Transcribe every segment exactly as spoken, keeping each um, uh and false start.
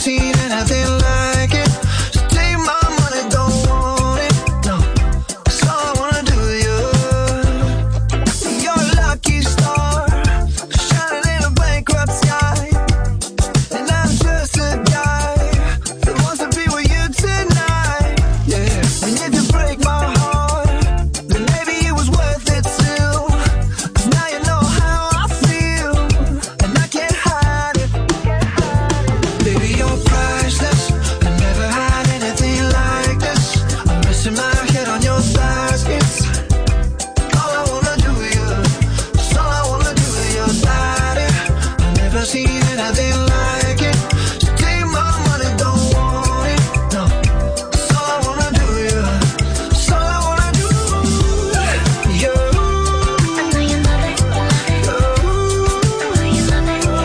seen anything like it. So take my money, don't want it. No, that's all I wanna do with you. You're a lucky star, shining in a bankrupt sky. And I'm just a guy that wants to be with you tonight. Yeah, and if you break my heart, then maybe it was worth it still. 'Cause now you know how I feel, and I can't hide it. Baby, you're priceless. I never had anything like this. I'm resting my head on your thighs. It's all I wanna do with you. It's all I wanna do with your body. I've never seen anything like it. So take my money, don't want it. No, it's all I wanna do with you. It's all I wanna do. You. I know you love it, you love it. I know you love it, you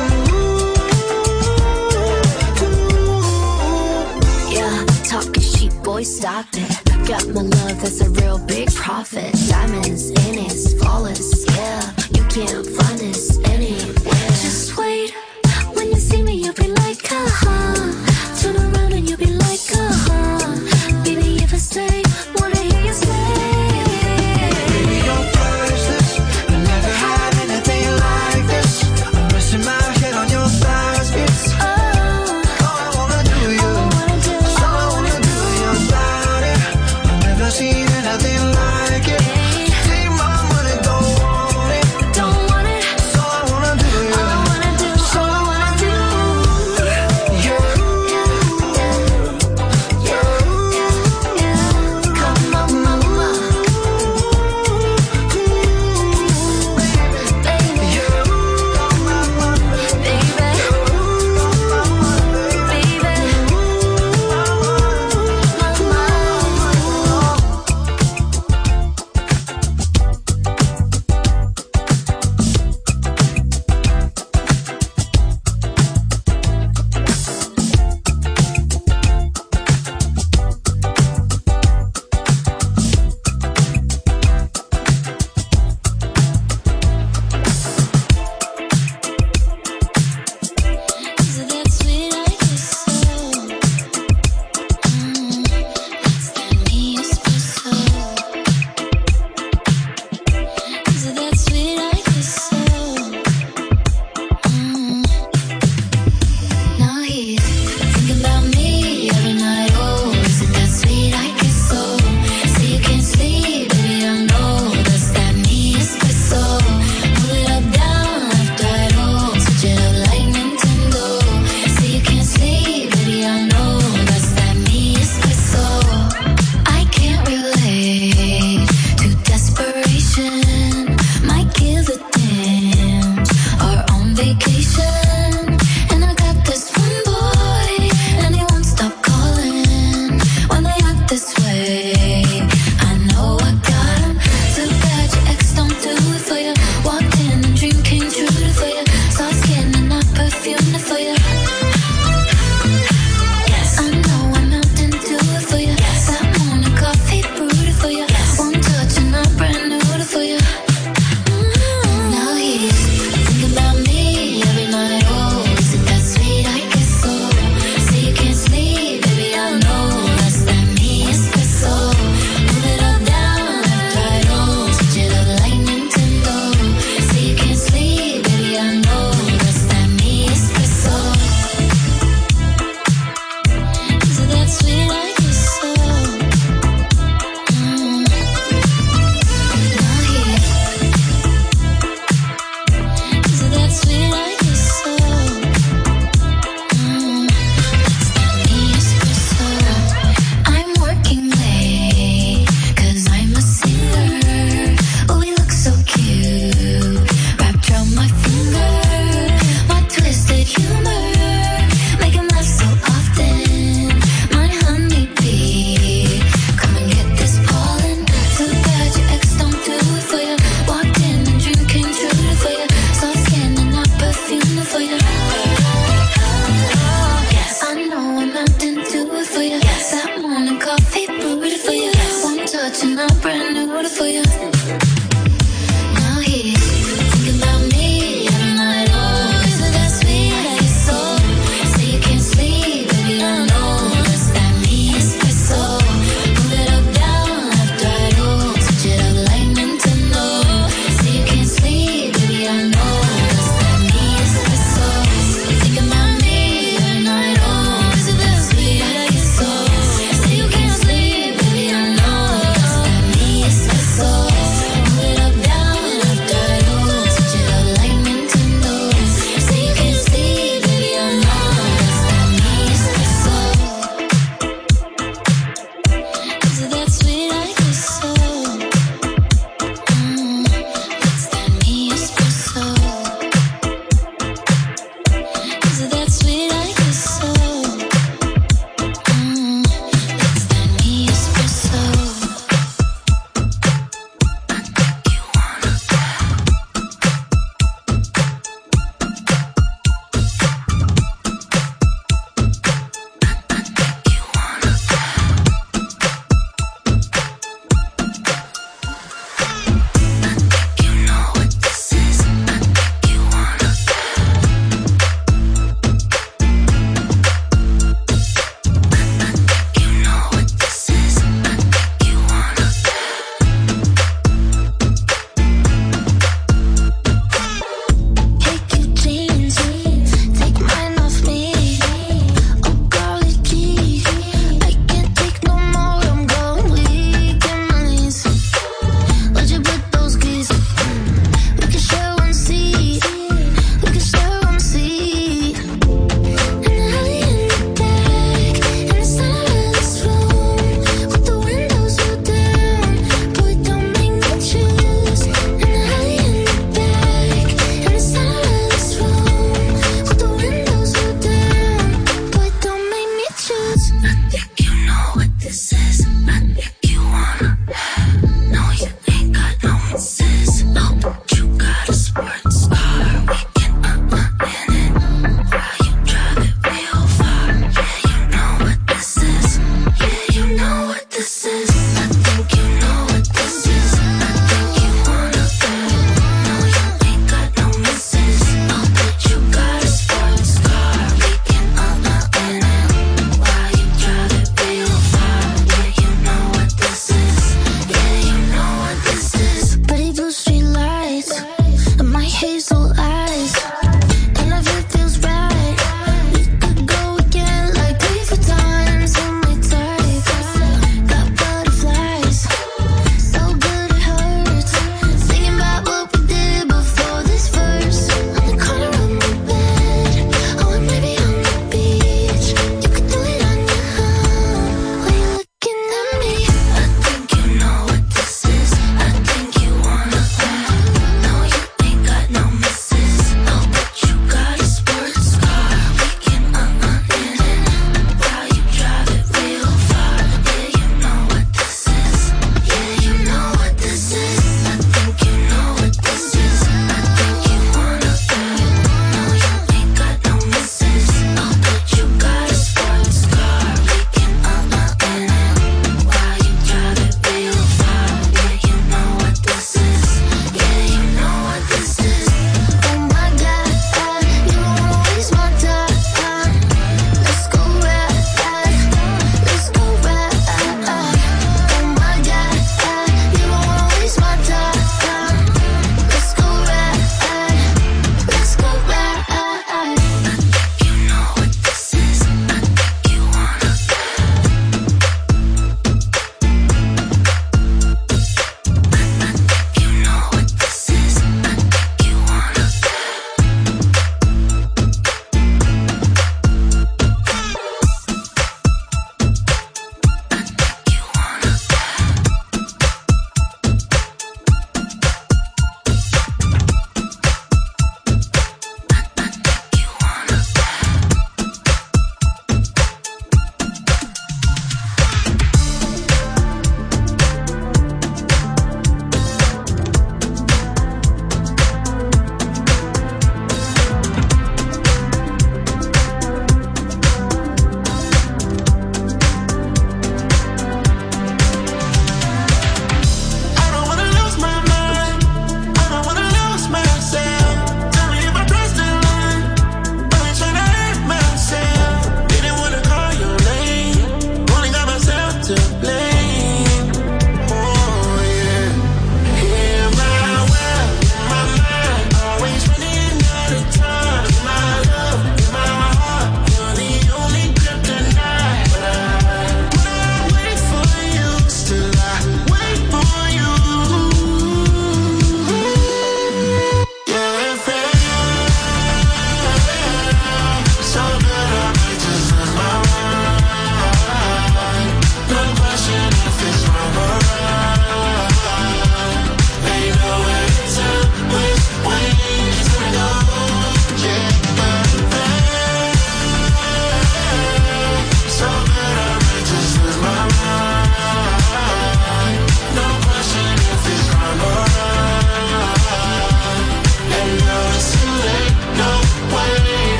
love it. Yeah, talking cheap, boy, stop it. Got my love, that's a real big profit. Diamonds in it, flawless, yeah. You can't find this anywhere. Just wait, when you see me, you'll be like, uh-huh. Turn around and you'll be like, uh-huh. Baby, if I stay, wanna hear you say. Baby, you're priceless. I never had anything like this. I'm resting my head on your thighs. It's Oh, all I wanna do with you. all I wanna do, It's all I wanna do with your body. I've never seen anything like it. Take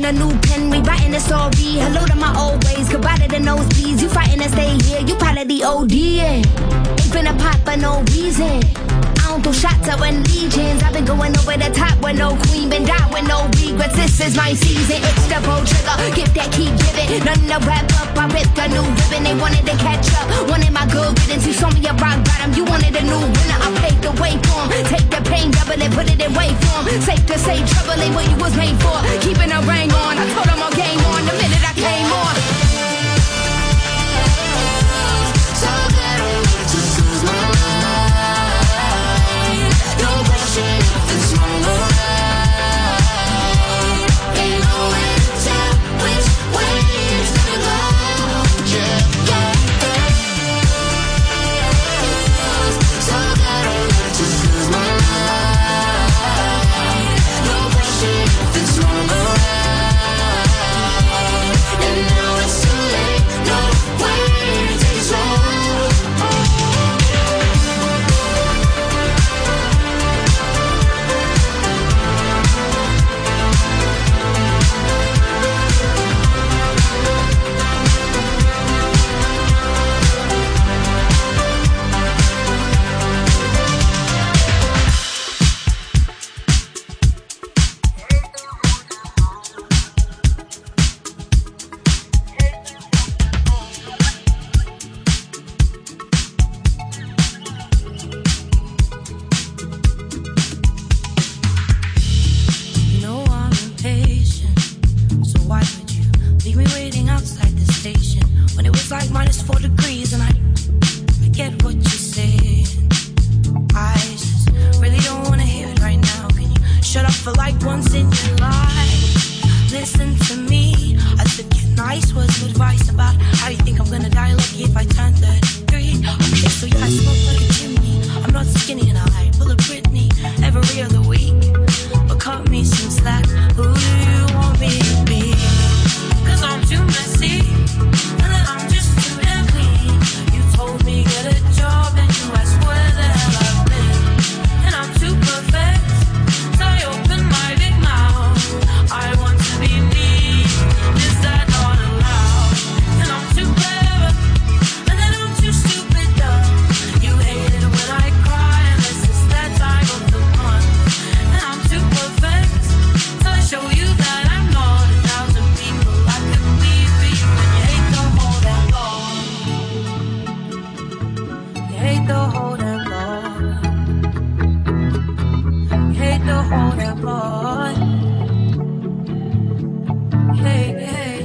a new pen, rewriting the story. Hello to my old ways, goodbye to the nosebleeds. You fighting to stay here, you part of the O D. Ain't finna pop for no reason. I don't throw shots out when legions. I've been going over the top with no queen, been down with no regrets. This is my season, it's the pro trigger. Get that, keep giving. Nothing to wrap up, I ripped a new ribbon. They wanted to catch up, wanted my good riddance. You saw me a rock bottom, you wanted a new winner. I paved the way for 'em. Take the pain, double it, put it in way for 'em. Safe to say, trouble ain't what you was made for. Keeping a ring on, I told them all game on the minute I came on. So that I love to lose my mind. No question if it's wrong or right. Ain't no way to tell which way it's gonna go. Yeah, yeah. So that I love to lose my mind. No question if it's wrong or right. And now it's too late. No way to take it slow. You know I'm impatient, so why would you leave me waiting outside the station when it was like minus four degrees and I, I get what you're saying. I just really don't wanna hear it right now. Can you shut up for like once in your life? Listen to me. I said get nice words of advice about how you think I'm gonna die lucky if I turn thirty-three. Okay, so yeah, I smoke like a chimney. I'm not skinny and I pull a Britney every other week. But cut me some slack. Who do you want me to be? Cause I'm too messy, and then I'm just too damn clean. You told me get a job, and you asked where the hell I've been. And I'm too perfect, so I open my big mouth. I want to be me, is that not allowed? And I'm too clever, and then I'm too stupid dumb. You hate it when I cry, and this is that time of the month. And I'm too perfect, so I show you that I'm not a thousand people I could be for you. And you hate the whole damn lot. You hate the whole damn lot. You hate the whole damn lot. Hey, hey.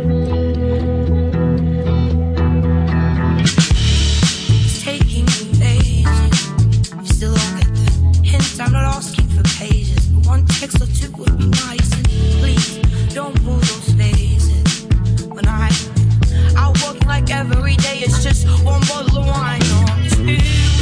It's taking me ages. You still don't get the hint. I'm not asking for pages, but one text or two would be nice. And please don't pull those faces when I'm out working like every day. It's just one bottle of wine or two.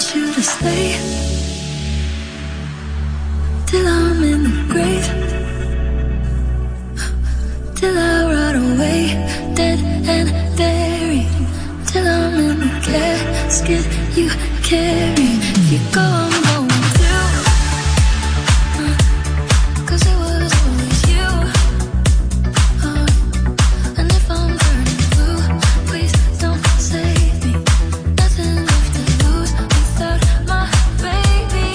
you to stay till I'm in the grave, till I rot away, dead and buried, till I'm in the casket you carry. If you go, I'm going too, uh, 'cause it was always you, uh, and if I'm burning blue, please don't save me. Nothing left to lose without my baby.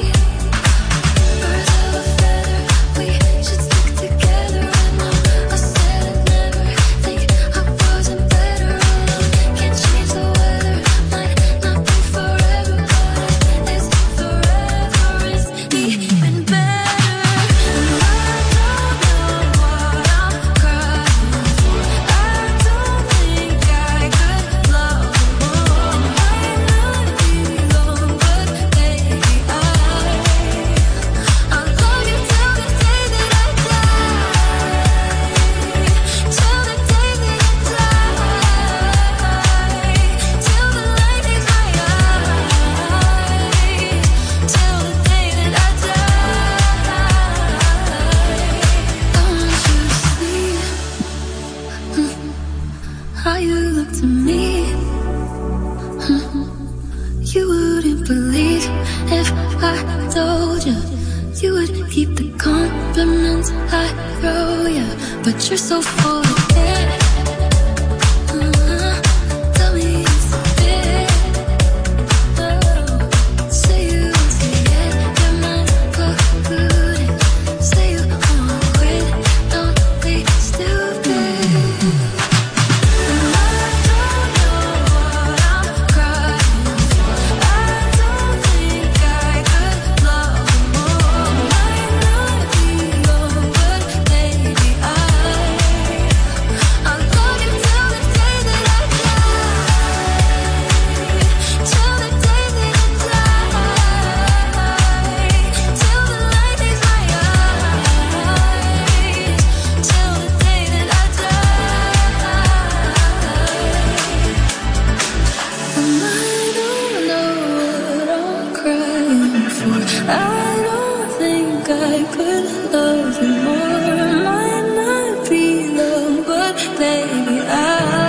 Birds of a feather, we should stick together. And I said I'd never think I wasn't better alone. Can't change the weather, might not be forever, but it's forever is even better. And I don't know what I'm crying for. I don't think I could love more. Might not be long, but baby, I I'll love you till the day that I die, till the day that I die, till the light leaves my eyes, till the day that I die. I want you to see how you look to me. You wouldn't believe if I told you. You would keep the compliments I throw you, but you're so full of it. Uh-huh. Tell me it's a bit. Oh. Say you won't say it, your mind's polluted. Say you won't quit, don't be stupid. And I don't know what I'm crying for. I don't think I could love more. Might not be long, but baby, I I'll love you till the day that I die, till the day that I die, till the light leaves my eyes, till the day that I die. And I don't know what I'm crying for. I don't think I could love you more. Might not be long, but baby, I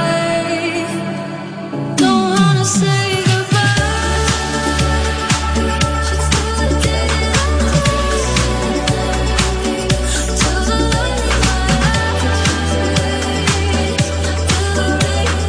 don't wanna say goodbye. Just till the day that I die, till the light leaves my eyes, till the day I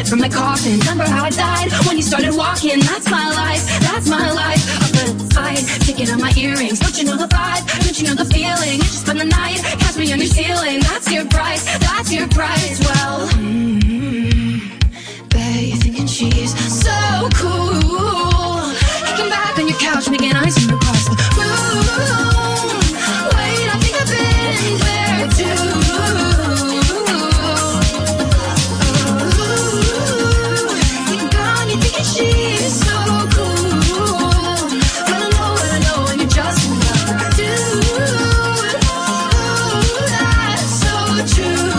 from the coffin. Remember how I died when you started walking? That's my life, that's my life. Up in a fight, taking out my earrings. Don't you know the vibe? Don't you know the feeling? You just spend the night, catch me on your ceiling. That's your price, that's your price. Well, mm-hmm. Bet you're thinking she's so cool. Kicking back on your couch, making eyes from across the room. Wait, I think I've been there too. She's so cool, but I know what I know, and you're just another dude. Ooh, that's so true.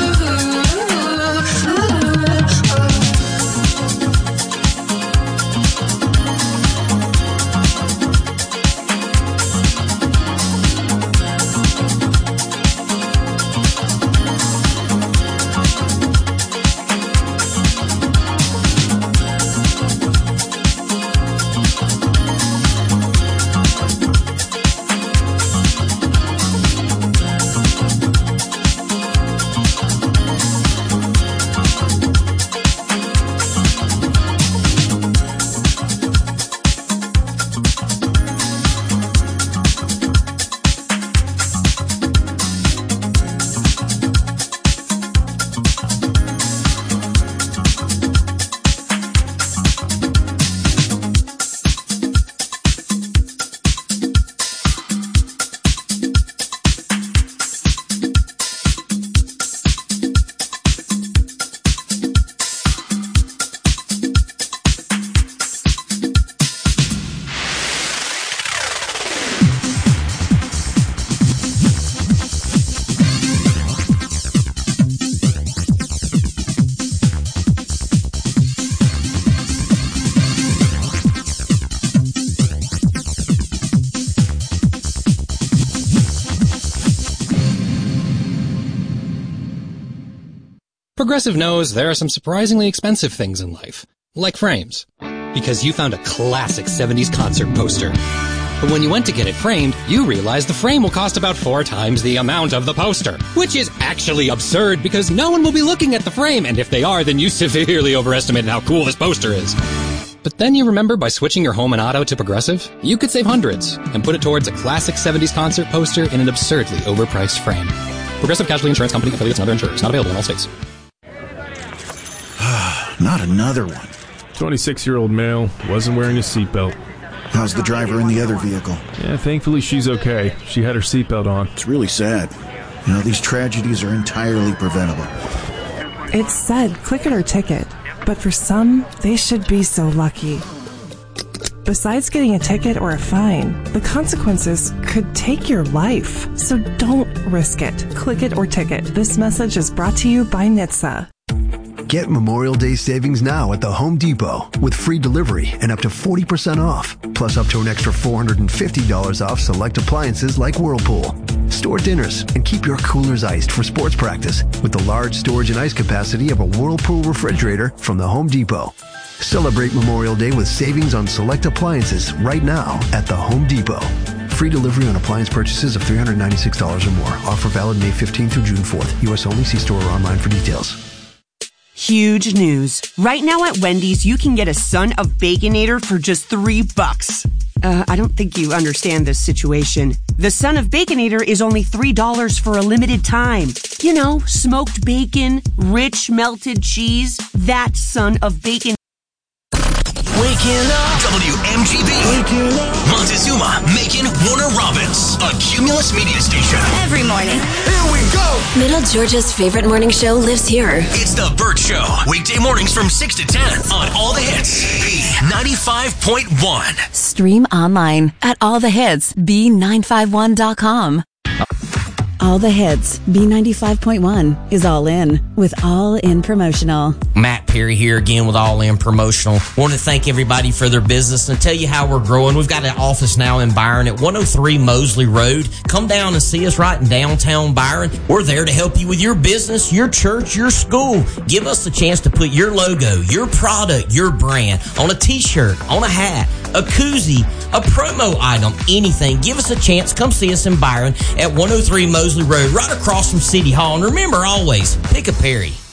Progressive knows there are some surprisingly expensive things in life, like frames. Because you found a classic seventies concert poster. But when you went to get it framed, you realized the frame will cost about four times the amount of the poster. Which is actually absurd because no one will be looking at the frame, and if they are, then you severely overestimated how cool this poster is. But then you remember by switching your home and auto to Progressive, you could save hundreds and put it towards a classic seventies concert poster in an absurdly overpriced frame. Progressive Casualty Insurance Company, affiliates, and other insurers. Not available in all states. Not another one. twenty-six-year-old male, wasn't wearing a seatbelt. How's the driver in the other vehicle? Yeah, thankfully she's okay. She had her seatbelt on. It's really sad. You know, these tragedies are entirely preventable. It said click it or ticket, but for some, they should be so lucky. Besides getting a ticket or a fine, the consequences could take your life. So don't risk it. Click it or ticket. This message is brought to you by N H T S A. Get Memorial Day savings now at the Home Depot with free delivery and up to forty percent off, plus up to an extra four hundred fifty dollars off select appliances like Whirlpool. Store dinners and keep your coolers iced for sports practice with the large storage and ice capacity of a Whirlpool refrigerator from the Home Depot. Celebrate Memorial Day with savings on select appliances right now at the Home Depot. Free delivery on appliance purchases of three hundred ninety-six dollars or more. Offer valid May fifteenth through June fourth. U S only. See store or online for details. Huge news. Right now at Wendy's, you can get a Son of Baconator for just three bucks. Uh, I don't think you understand this situation. The Son of Baconator is only three dollars for a limited time. You know, smoked bacon, rich melted cheese, that Son of Bacon. Waking up. W M G B. Waking up. Montezuma, Macon, Warner Robins. A Cumulus media station. Every morning. Here we go. Middle Georgia's favorite morning show lives here. It's The Burt Show. Weekday mornings from six to ten on All the Hits. B ninety-five point one. Stream online at all the hits b nine five one dot com. All the Hits, B ninety-five point one, is all in with All In Promotional. Matt Perry here again with All In Promotional. Want to thank everybody for their business and tell you how we're growing. We've got an office now in Byron at one oh three Mosley Road. Come down and see us right in downtown Byron. We're there to help you with your business, your church, your school. Give us a chance to put your logo, your product, your brand on a t-shirt, on a hat, a koozie, a promo item, anything. Give us a chance. Come see us in Byron at one oh three Mosley Road, right across from City Hall. And remember always, pick a Perry.